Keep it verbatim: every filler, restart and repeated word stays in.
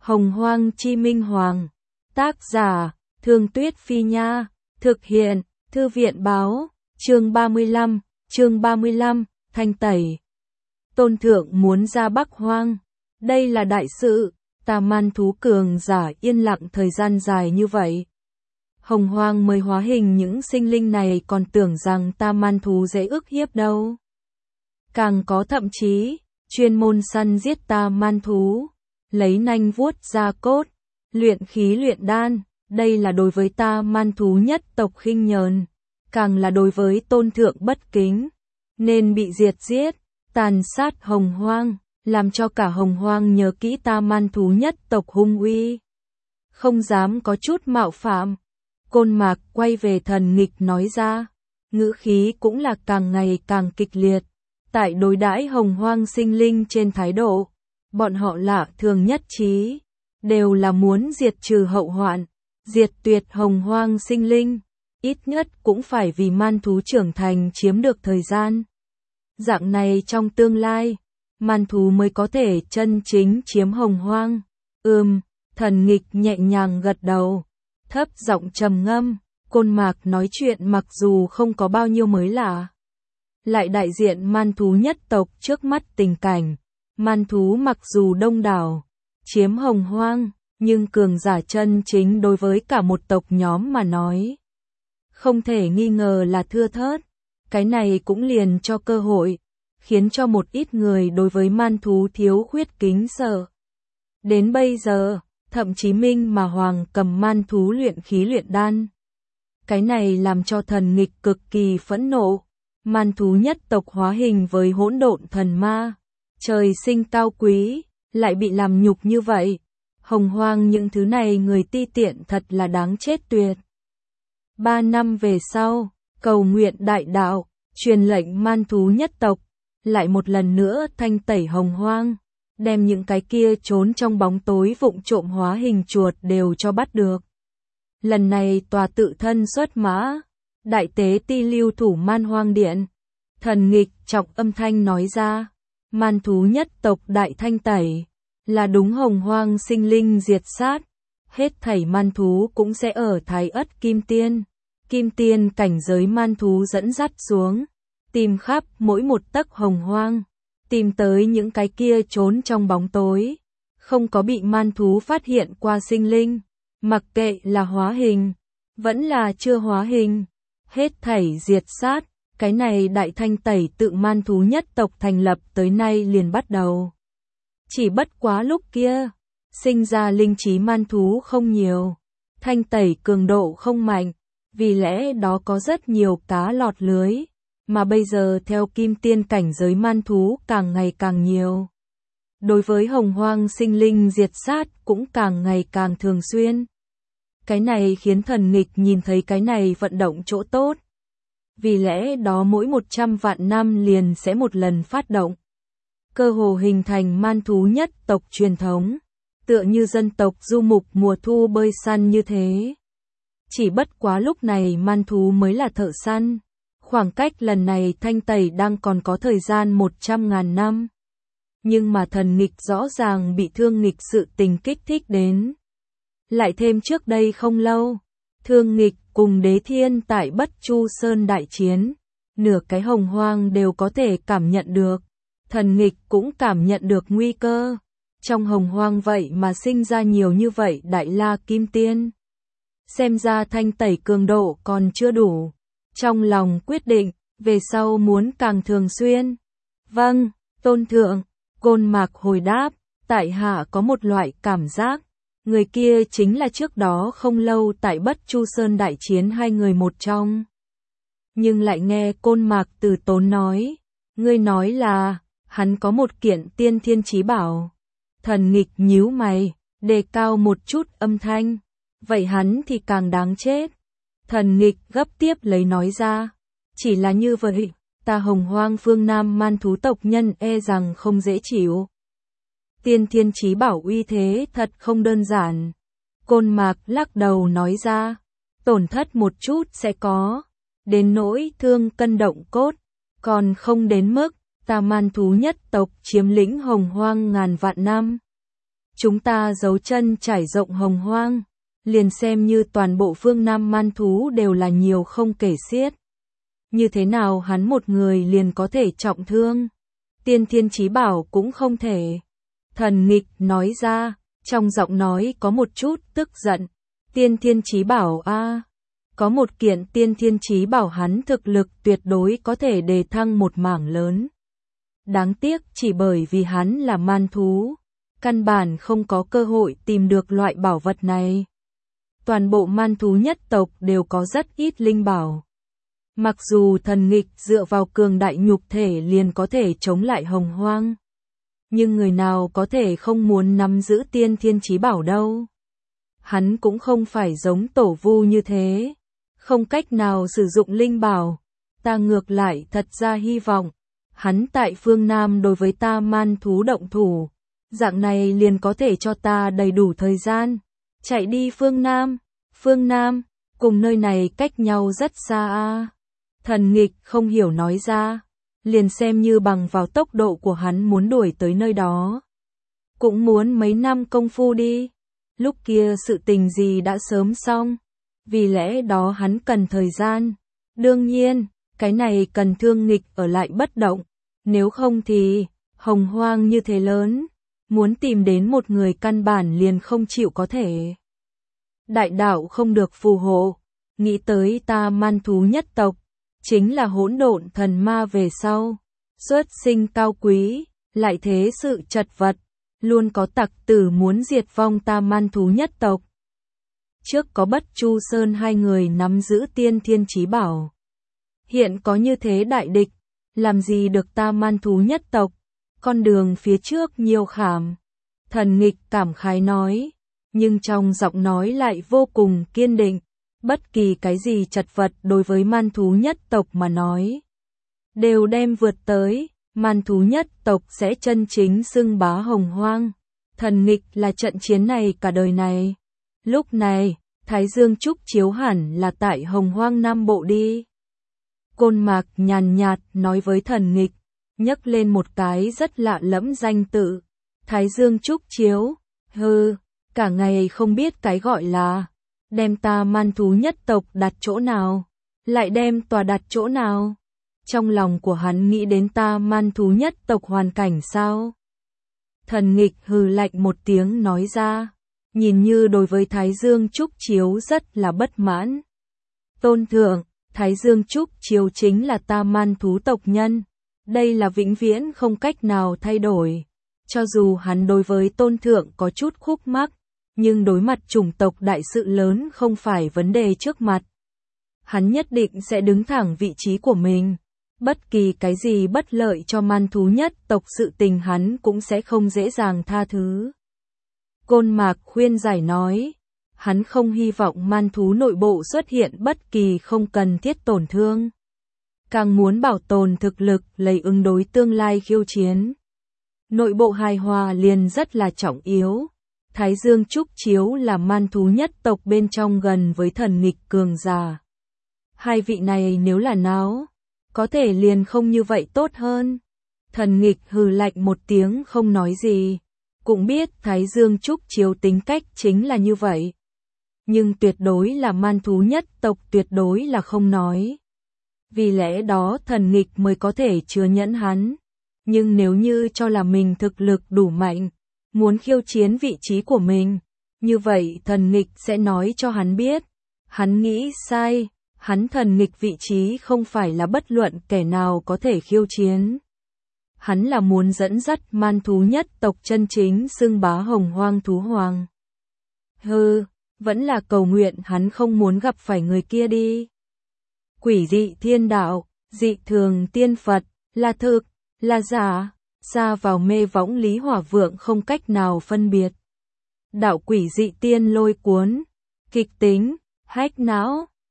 Hồng Hoang Chi Minh Hoàng. Tác giả, Thương Tuyết Phi Nha. Thực hiện, Thư viện Báo. Chương ba mươi lăm, chương ba mươi lăm, thanh tẩy. Tôn thượng muốn ra Bắc Hoang. Đây là đại sự, tà man thú cường giả yên lặng thời gian dài như vậy. Hồng Hoang mới hóa hình những sinh linh này còn tưởng rằng ta man thú dễ ức hiếp đâu. Càng có thậm chí, chuyên môn săn giết ta man thú, lấy nanh vuốt da cốt, luyện khí luyện đan, đây là đối với ta man thú nhất tộc khinh nhờn, càng là đối với tôn thượng bất kính, nên bị diệt giết, tàn sát Hồng Hoang, làm cho cả Hồng Hoang nhớ kỹ ta man thú nhất tộc hung uy. Không dám có chút mạo phạm. Côn Mạc quay về Thần Nghịch nói ra, ngữ khí cũng là càng ngày càng kịch liệt. Tại đối đãi Hồng Hoang sinh linh trên thái độ, bọn họ lạ thường nhất trí, đều là muốn diệt trừ hậu hoạn, diệt tuyệt Hồng Hoang sinh linh, ít nhất cũng phải vì man thú trưởng thành chiếm được thời gian. Dạng này trong tương lai, man thú mới có thể chân chính chiếm Hồng Hoang. Ừm, Thần Nghịch nhẹ nhàng gật đầu, thấp giọng trầm ngâm. Côn Mạc nói chuyện mặc dù không có bao nhiêu mới lạ, lại đại diện man thú nhất tộc trước mắt tình cảnh. Man thú mặc dù đông đảo, chiếm Hồng Hoang, nhưng cường giả chân chính đối với cả một tộc nhóm mà nói, không thể nghi ngờ là thưa thớt. Cái này cũng liền cho cơ hội, khiến cho một ít người đối với man thú thiếu khuyết kính sợ. Đến bây giờ, thậm chí Minh mà Hoàng cầm man thú luyện khí luyện đan. Cái này làm cho Thần Nghịch cực kỳ phẫn nộ. Man thú nhất tộc hóa hình với hỗn độn thần ma, trời sinh cao quý, lại bị làm nhục như vậy. Hồng Hoang những thứ này người ti tiện thật là đáng chết tuyệt. Ba năm về sau, cầu nguyện đại đạo, truyền lệnh man thú nhất tộc, lại một lần nữa thanh tẩy Hồng Hoang, đem những cái kia trốn trong bóng tối vụng trộm hóa hình chuột đều cho bắt được. Lần này tòa tự thân xuất mã, đại tế ti lưu thủ man hoang điện. Thần Nghịch trọng âm thanh nói ra, man thú nhất tộc đại thanh tẩy, là đúng Hồng Hoang sinh linh diệt sát, hết thảy man thú cũng sẽ ở Thái Ất Kim Tiên, Kim Tiên cảnh giới man thú dẫn dắt xuống, tìm khắp mỗi một tấc Hồng Hoang, tìm tới những cái kia trốn trong bóng tối, không có bị man thú phát hiện qua sinh linh, mặc kệ là hóa hình, vẫn là chưa hóa hình, hết thảy diệt sát. Cái này đại thanh tẩy tự man thú nhất tộc thành lập tới nay liền bắt đầu. Chỉ bất quá lúc kia, sinh ra linh trí man thú không nhiều, thanh tẩy cường độ không mạnh, vì lẽ đó có rất nhiều cá lọt lưới, mà bây giờ theo kim tiên cảnh giới man thú càng ngày càng nhiều. Đối với Hồng Hoang sinh linh diệt sát cũng càng ngày càng thường xuyên. Cái này khiến Thần Nghịch nhìn thấy cái này vận động chỗ tốt. Vì lẽ đó mỗi một trăm vạn năm liền sẽ một lần phát động. Cơ hồ hình thành man thú nhất tộc truyền thống, tựa như dân tộc du mục mùa thu bơi săn như thế. Chỉ bất quá lúc này man thú mới là thợ săn. Khoảng cách lần này thanh tẩy đang còn có thời gian một trăm ngàn năm. Nhưng mà Thần Nghịch rõ ràng bị Thương Nghịch sự tình kích thích đến. Lại thêm trước đây không lâu, Thương Nghịch cùng Đế Thiên tại Bất Chu Sơn đại chiến, nửa cái Hồng Hoang đều có thể cảm nhận được. Thần Nghịch cũng cảm nhận được nguy cơ. Trong Hồng Hoang vậy mà sinh ra nhiều như vậy Đại La Kim Tiên. Xem ra thanh tẩy cường độ còn chưa đủ. Trong lòng quyết định, về sau muốn càng thường xuyên. Vâng, Tôn Thượng, Côn Mạc hồi đáp, tại hạ có một loại cảm giác. Người kia chính là trước đó không lâu tại Bất Chu Sơn đại chiến hai người một trong. Nhưng lại nghe Côn Mạc từ tốn nói. Ngươi nói là, hắn có một kiện tiên thiên chí bảo. Thần Nghịch nhíu mày, đề cao một chút âm thanh. Vậy hắn thì càng đáng chết. Thần Nghịch gấp tiếp lấy nói ra. Chỉ là như vậy, ta Hồng Hoang phương Nam man thú tộc nhân e rằng không dễ chịu. Tiên thiên chí bảo uy thế thật không đơn giản. Côn Mạc lắc đầu nói ra, tổn thất một chút sẽ có, đến nỗi thương cân động cốt, còn không đến mức ta man thú nhất tộc chiếm lĩnh Hồng Hoang ngàn vạn năm. chúng ta giấu chân trải rộng hồng hoang, liền xem như toàn bộ phương Nam man thú đều là nhiều không kể xiết. Như thế nào hắn một người liền có thể trọng thương? Tiên Thiên Chí Bảo cũng không thể. Thần Nghịch nói ra, trong giọng nói có một chút tức giận. Tiên Thiên Chí Bảo a, à, có một kiện Tiên Thiên Chí Bảo hắn thực lực tuyệt đối có thể đề thăng một mảng lớn. Đáng tiếc chỉ bởi vì hắn là man thú, căn bản không có cơ hội tìm được loại bảo vật này. Toàn bộ man thú nhất tộc đều có rất ít linh bảo. Mặc dù Thần Nghịch dựa vào cường đại nhục thể liền có thể chống lại hồng hoang, nhưng người nào có thể không muốn nắm giữ Tiên Thiên Chí Bảo đâu. Hắn cũng không phải giống Tổ Vu như thế, không cách nào sử dụng linh bảo. Ta ngược lại thật ra hy vọng hắn tại phương Nam đối với ta man thú động thủ, dạng này liền có thể cho ta đầy đủ thời gian chạy đi phương Nam. Phương Nam cùng nơi này cách nhau rất xa a. Thần Nghịch không hiểu nói ra, liền xem như bằng vào tốc độ của hắn muốn đuổi tới nơi đó, cũng muốn mấy năm công phu đi. Lúc kia sự tình gì đã sớm xong, vì lẽ đó hắn cần thời gian. Đương nhiên, cái này cần Thương Nghịch ở lại bất động, nếu không thì, hồng hoang như thế lớn, muốn tìm đến một người căn bản liền không chịu có thể. Đại đạo không được phù hộ, nghĩ tới ta man thú nhất tộc, chính là hỗn độn thần ma về sau, xuất sinh cao quý, lại thế sự chật vật, luôn có tặc tử muốn diệt vong ta man thú nhất tộc. Trước có Bất Chu Sơn hai người nắm giữ Tiên Thiên Chí Bảo, hiện có như thế đại địch, làm gì được ta man thú nhất tộc, con đường phía trước nhiều khảm. Thần Nghịch cảm khái nói, nhưng trong giọng nói lại vô cùng kiên định. Bất kỳ cái gì chật vật đối với man thú nhất tộc mà nói, đều đem vượt tới, man thú nhất tộc sẽ chân chính xưng bá hồng hoang. Thần Nghịch là trận chiến này cả đời này. Lúc này, Thái Dương Trúc chiếu hẳn là tại hồng hoang Nam Bộ đi. Côn Mạc nhàn nhạt nói với Thần Nghịch, nhấc lên một cái rất lạ lẫm danh tự. Thái Dương Trúc chiếu, hừ, cả ngày không biết cái gọi là đem ta man thú nhất tộc đặt chỗ nào, lại đem tòa đặt chỗ nào. Trong lòng của hắn nghĩ đến ta man thú nhất tộc hoàn cảnh sao? Thần Nghịch hừ lạnh một tiếng nói ra, nhìn như đối với Thái Dương Trúc chiếu rất là bất mãn. Tôn thượng, Thái Dương Trúc chiếu chính là ta man thú tộc nhân, đây là vĩnh viễn không cách nào thay đổi. Cho dù hắn đối với tôn thượng có chút khúc mắc, nhưng đối mặt chủng tộc đại sự lớn không phải vấn đề trước mặt. Hắn nhất định sẽ đứng thẳng vị trí của mình. Bất kỳ cái gì bất lợi cho man thú nhất tộc sự tình hắn cũng sẽ không dễ dàng tha thứ. Côn Mạc khuyên giải nói, hắn không hy vọng man thú nội bộ xuất hiện bất kỳ không cần thiết tổn thương. Càng muốn bảo tồn thực lực lấy ứng đối tương lai khiêu chiến. Nội bộ hài hòa liền rất là trọng yếu. Thái Dương Trúc chiếu là man thú nhất tộc bên trong gần với Thần Nghịch cường giả. Hai vị này nếu là náo, có thể liền không như vậy tốt hơn. Thần Nghịch hừ lạnh một tiếng không nói gì, cũng biết Thái Dương Trúc chiếu tính cách chính là như vậy. Nhưng tuyệt đối là man thú nhất tộc, tuyệt đối là không nói. Vì lẽ đó Thần Nghịch mới có thể chứa nhẫn hắn. Nhưng nếu như cho là mình thực lực đủ mạnh, muốn khiêu chiến vị trí của mình, như vậy Thần Nghịch sẽ nói cho hắn biết. Hắn nghĩ sai, hắn Thần Nghịch vị trí không phải là bất luận kẻ nào có thể khiêu chiến. Hắn là muốn dẫn dắt man thú nhất tộc chân chính xưng bá hồng hoang thú hoàng. Hừ, vẫn là cầu nguyện hắn không muốn gặp phải người kia đi. Quỷ dị thiên đạo, dị thường tiên Phật, là thực, là giả, xa vào mê võng Lý Hỏa Vượng không cách nào phân biệt. Đạo quỷ dị tiên lôi cuốn, kịch tính, hách não.